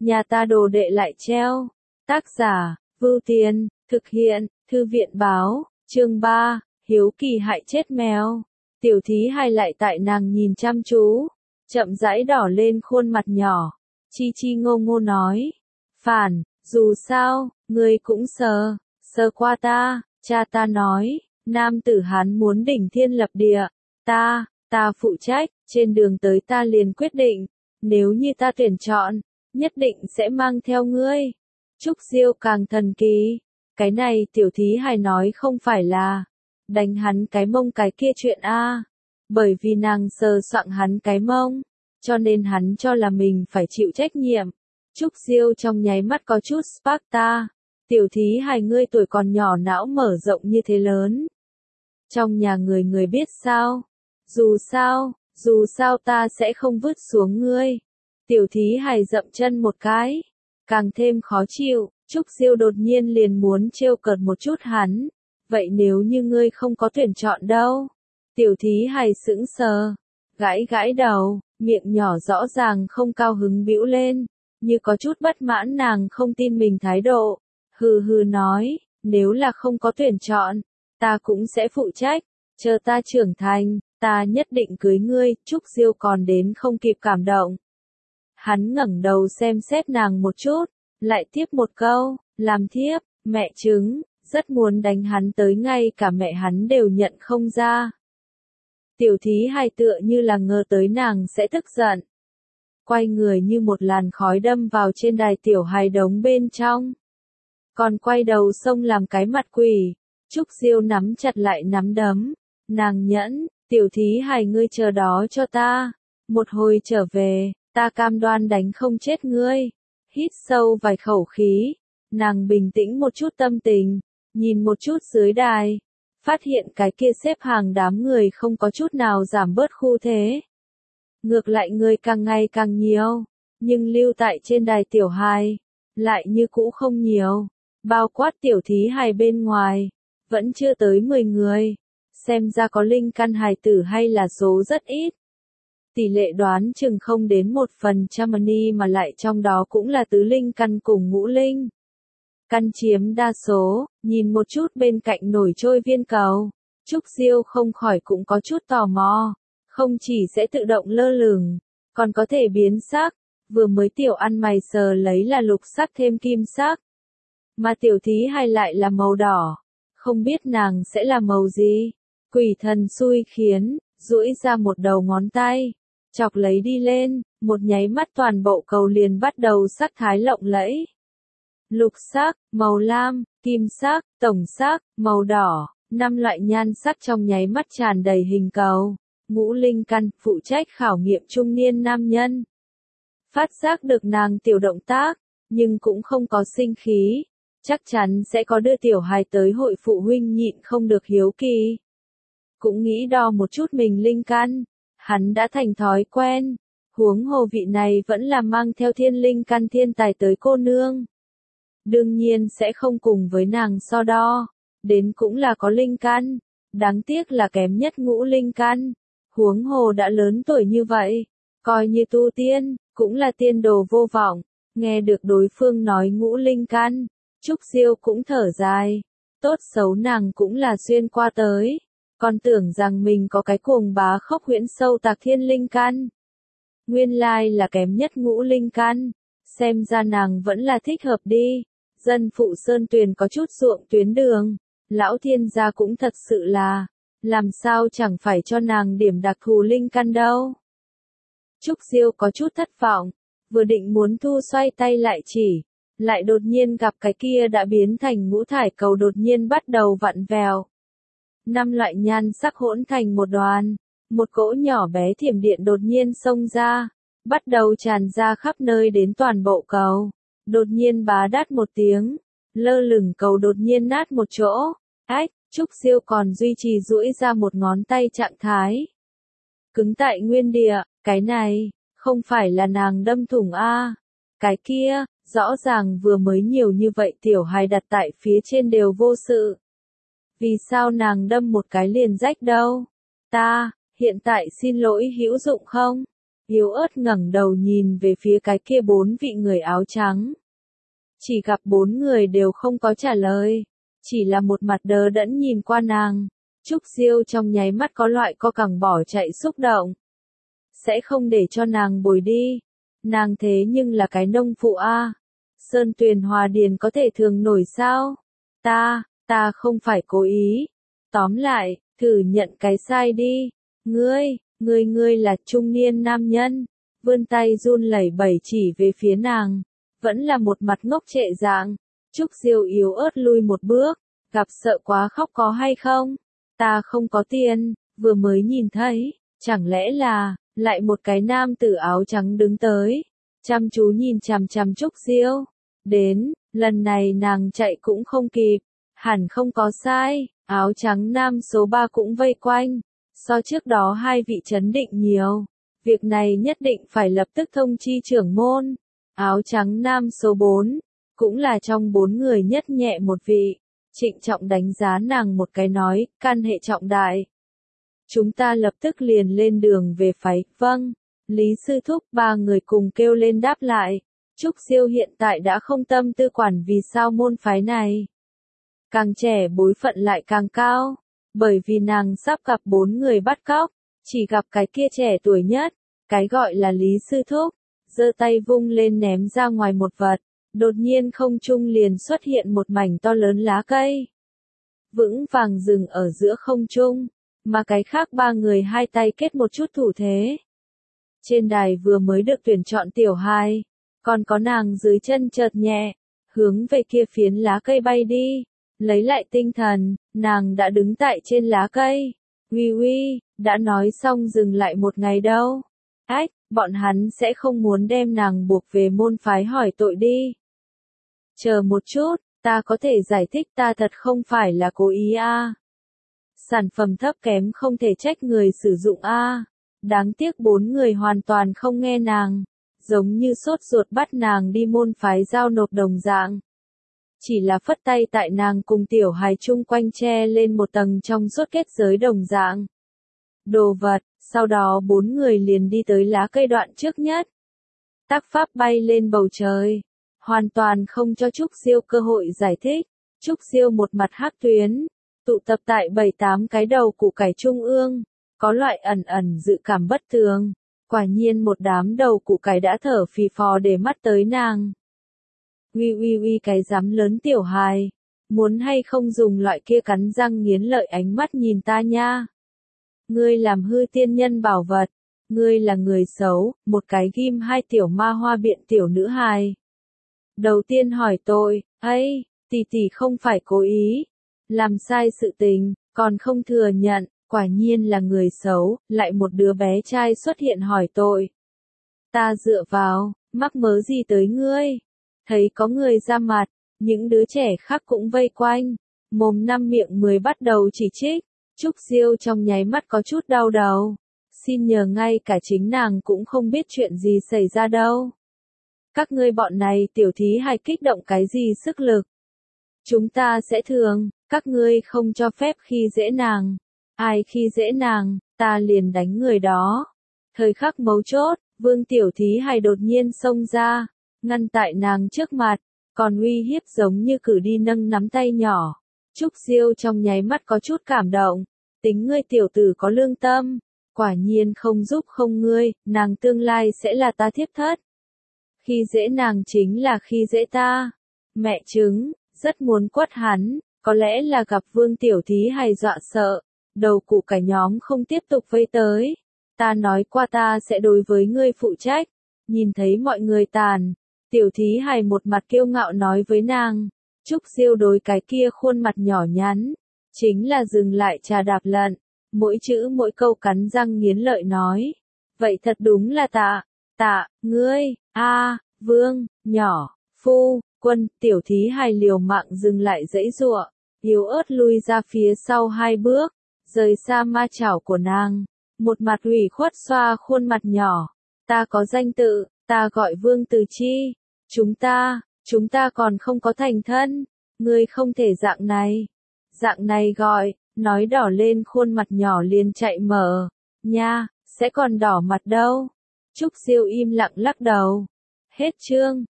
nhà ta đồ đệ lại treo. Tác giả, Vưu Tiền, thực hiện, Thư viện báo, chương 3, hiếu kỳ hại chết mèo. Tiểu thí hài lại tại nàng nhìn chăm chú, chậm rãi đỏ lên khuôn mặt nhỏ, chi chi ngô ngô nói. Phản, dù sao, ngươi cũng sờ qua ta, cha ta nói, nam tử Hán muốn đỉnh thiên lập địa, ta phụ trách, trên đường tới ta liền quyết định, nếu như ta tuyển chọn, nhất định sẽ mang theo ngươi. Trúc Diêu càng thần kỳ, cái này tiểu thí hài nói không phải là đánh hắn cái mông cái kia chuyện a, bởi vì nàng sờ soạng hắn cái mông, cho nên hắn cho là mình phải chịu trách nhiệm. Trúc Diêu trong nháy mắt có chút Sparta, tiểu thí hài ngươi tuổi còn nhỏ não mở rộng như thế lớn. Trong nhà người biết sao? Dù sao ta sẽ không vứt xuống ngươi. Tiểu thí hài dậm chân một cái, càng thêm khó chịu. Trúc Diêu đột nhiên liền muốn trêu cợt một chút hắn. Vậy nếu như ngươi không có tuyển chọn đâu? Tiểu thí hài sững sờ, gãi đầu, miệng nhỏ rõ ràng không cao hứng bĩu lên, như có chút bất mãn nàng không tin mình thái độ. Hừ nói, nếu là không có tuyển chọn, ta cũng sẽ phụ trách, chờ ta trưởng thành, ta nhất định cưới ngươi. Trúc Diêu còn đến không kịp cảm động. Hắn ngẩng đầu xem xét nàng một chút, lại tiếp một câu, làm thiếp, mẹ chứng, rất muốn đánh hắn tới ngay cả mẹ hắn đều nhận không ra. Tiểu thí hài tựa như là ngờ tới nàng sẽ tức giận. Quay người như một làn khói đâm vào trên đài tiểu hài đống bên trong. Còn quay đầu xông làm cái mặt quỷ. Trúc Diêu nắm chặt lại nắm đấm. Nàng nhẫn, tiểu thí hài ngươi chờ đó cho ta. Một hồi trở về, ta cam đoan đánh không chết ngươi. Hít sâu vài khẩu khí. Nàng bình tĩnh một chút tâm tình. Nhìn một chút dưới đài. Phát hiện cái kia xếp hàng đám người không có chút nào giảm bớt khu thế. Ngược lại người càng ngày càng nhiều. Nhưng lưu tại trên đài tiểu hài lại như cũ không nhiều. Bao quát tiểu thí hài bên ngoài, vẫn chưa tới 10 người. Xem ra có linh căn hài tử hay là số rất ít. Tỷ lệ đoán chừng không đến 1% mà lại trong đó cũng là tứ linh căn cùng ngũ linh căn chiếm đa số. Nhìn một chút bên cạnh nổi trôi viên cầu, Trúc Diêu không khỏi cũng có chút tò mò. Không chỉ sẽ tự động lơ lửng, còn có thể biến sắc. Vừa mới tiểu ăn mày sờ lấy là lục sắc thêm kim sắc, mà tiểu thí hài lại là màu đỏ. Không biết nàng sẽ là màu gì. Quỷ thần xui khiến, duỗi ra một đầu ngón tay, chọc lấy đi lên, một nháy mắt toàn bộ cầu liền bắt đầu sắc thái lộng lẫy. Lục sắc, màu lam, kim sắc, tổng sắc, màu đỏ, 5 loại nhan sắc trong nháy mắt tràn đầy hình cầu. Ngũ linh căn, phụ trách khảo nghiệm trung niên nam nhân. Phát giác được nàng tiểu động tác, nhưng cũng không có sinh khí. Chắc chắn sẽ có đưa tiểu hài tới hội phụ huynh nhịn không được hiếu kỳ. Cũng nghĩ đo một chút mình linh căn. Hắn đã thành thói quen. Huống hồ vị này vẫn là mang theo thiên linh căn thiên tài tới cô nương. Đương nhiên sẽ không cùng với nàng so đo. Đến cũng là có linh căn. Đáng tiếc là kém nhất ngũ linh căn. Huống hồ đã lớn tuổi như vậy. Coi như tu tiên, cũng là tiên đồ vô vọng. Nghe được đối phương nói ngũ linh căn, Trúc Diêu cũng thở dài. Tốt xấu nàng cũng là xuyên qua tới. Còn tưởng rằng mình có cái cuồng bá khốc huyễn sâu tạc thiên linh căn. Nguyên lai là kém nhất ngũ linh căn. Xem ra nàng vẫn là thích hợp đi. Dân phụ Sơn Tuyền có chút ruộng tuyến đường. Lão thiên gia cũng thật sự là, làm sao chẳng phải cho nàng điểm đặc thù linh căn đâu. Trúc Diêu có chút thất vọng. Vừa định muốn thu xoay tay lại đột nhiên gặp cái kia đã biến thành ngũ thải cầu đột nhiên bắt đầu vặn vẹo. 5 loại nhan sắc hỗn thành một đoàn. Một cỗ nhỏ bé thiểm điện đột nhiên xông ra, bắt đầu tràn ra khắp nơi đến toàn bộ cầu. Đột nhiên bá đát một tiếng, lơ lửng cầu đột nhiên nát một chỗ. Ách, Trúc Diêu còn duy trì duỗi ra một ngón tay trạng thái. Cứng tại nguyên địa, cái này, không phải là nàng đâm thủng a. Cái kia, rõ ràng vừa mới nhiều như vậy tiểu hài đặt tại phía trên đều vô sự. Vì sao nàng đâm một cái liền rách đâu? Ta, hiện tại xin lỗi hữu dụng không? yếu ớt ngẩng đầu nhìn về phía cái kia 4 vị người áo trắng. Chỉ gặp 4 người đều không có trả lời, chỉ là một mặt đờ đẫn nhìn qua nàng. Trúc Diêu trong nháy mắt có loại co cẳng bỏ chạy xúc động. Sẽ không để cho nàng bồi đi. Nàng thế nhưng là cái nông phụ a. Sơn Tuyền Hòa Điền có thể thường nổi sao? Ta không phải cố ý. Tóm lại, thử nhận cái sai đi. Ngươi là trung niên nam nhân. Vươn tay run lẩy bẩy chỉ về phía nàng. Vẫn là một mặt ngốc trệ dạng. Trúc Diêu yếu ớt lui một bước. Gặp sợ quá khóc có hay không? Ta không có tiền, vừa mới nhìn thấy. Chẳng lẽ là, lại một cái nam tử áo trắng đứng tới. Chăm chú nhìn chằm chằm Trúc Diêu. Đến, lần này nàng chạy cũng không kịp. Hẳn không có sai, áo trắng nam số 3 cũng vây quanh. So trước đó 2 vị chấn định nhiều. Việc này nhất định phải lập tức thông chi trưởng môn. Áo trắng nam số 4, cũng là trong 4 người nhất nhẹ một vị. Trịnh trọng đánh giá nàng một cái nói, can hệ trọng đại. Chúng ta lập tức liền lên đường về phái, vâng. Lý sư thúc 3 người cùng kêu lên đáp lại. Trúc Diêu hiện tại đã không tâm tư quản vì sao môn phái này. Càng trẻ bối phận lại càng cao. Bởi vì nàng sắp gặp 4 người bắt cóc. Chỉ gặp cái kia trẻ tuổi nhất. Cái gọi là Lý sư thúc. Giơ tay vung lên ném ra ngoài một vật. Đột nhiên không trung liền xuất hiện một mảnh to lớn lá cây. Vững vàng dừng ở giữa không trung. Mà cái khác 3 người hai tay kết một chút thủ thế. Trên đài vừa mới được tuyển chọn tiểu hài. Còn có nàng dưới chân chợt nhẹ. Hướng về kia phiến lá cây bay đi. Lấy lại tinh thần, nàng đã đứng tại trên lá cây. Uy, đã nói xong dừng lại một ngày đâu. Ách, bọn hắn sẽ không muốn đem nàng buộc về môn phái hỏi tội đi. Chờ một chút, ta có thể giải thích ta thật không phải là cố ý a. Sản phẩm thấp kém không thể trách người sử dụng a. Đáng tiếc 4 người hoàn toàn không nghe nàng. Giống như sốt ruột bắt nàng đi môn phái giao nộp đồng dạng. Chỉ là phất tay tại nàng cùng tiểu hài chung quanh che lên một tầng trong suốt kết giới đồng dạng. Đồ vật, sau đó 4 người liền đi tới lá cây đoạn trước nhất. Tác pháp bay lên bầu trời. Hoàn toàn không cho Trúc Diêu cơ hội giải thích. Trúc Diêu một mặt hắc tuyến. Tụ tập tại 7-8 cái đầu củ cải trung ương. Có loại ẩn dự cảm bất thường. Quả nhiên một đám đầu củ cải đã thở phì phò để mắt tới nàng. Uy cái dám lớn tiểu hài. Muốn hay không dùng loại kia cắn răng nghiến lợi ánh mắt nhìn ta nha. Ngươi làm hư tiên nhân bảo vật. Ngươi là người xấu, một cái ghim 2 tiểu ma hoa biện tiểu nữ hài. Đầu tiên hỏi tội, ấy, tỷ không phải cố ý. Làm sai sự tình, còn không thừa nhận, quả nhiên là người xấu, lại một đứa bé trai xuất hiện hỏi tội. Ta dựa vào, mắc mớ gì tới ngươi? Thấy có người ra mặt, những đứa trẻ khác cũng vây quanh, mồm 5 miệng 10 bắt đầu chỉ trích. Trúc Diêu trong nháy mắt có chút đau đầu. Xin nhờ ngay cả chính nàng cũng không biết chuyện gì xảy ra đâu. Các ngươi bọn này tiểu thí hài kích động cái gì sức lực. Chúng ta sẽ thường, các ngươi không cho phép khi dễ nàng. Ai khi dễ nàng, ta liền đánh người đó. Thời khắc mấu chốt, Vương tiểu thí hài đột nhiên xông ra, ngăn tại nàng trước mặt, còn uy hiếp giống như cử đi nâng nắm tay nhỏ. Trúc Diêu trong nháy mắt có chút cảm động, tính ngươi tiểu tử có lương tâm, quả nhiên không giúp không ngươi, nàng tương lai sẽ là ta thiếp thất. Khi dễ nàng chính là khi dễ ta. Mẹ chứng, rất muốn quất hắn, có lẽ là gặp Vương tiểu thí hài dọa sợ, đầu củ cải nhóm không tiếp tục vây tới. Ta nói qua ta sẽ đối với ngươi phụ trách. Nhìn thấy mọi người tàn, tiểu thí hài một mặt kiêu ngạo nói với nàng. Trúc Diêu đối cái kia khuôn mặt nhỏ nhắn, chính là dừng lại trà đạp lận, mỗi chữ mỗi câu cắn răng nghiến lợi nói. Vậy thật đúng là ngươi, Vương, nhỏ, phu, quân, tiểu thí hài liều mạng dừng lại giãy giụa, yếu ớt lui ra phía sau 2 bước, rời xa ma chảo của nàng, một mặt ủy khuất xoa khuôn mặt nhỏ. Ta có danh tự, ta gọi Vương Từ Chi, chúng ta còn không có thành thân, ngươi không thể dạng này gọi, nói đỏ lên khuôn mặt nhỏ liền chạy mở, nha, sẽ còn đỏ mặt đâu. Trúc Siêu im lặng lắc đầu. Hết chương.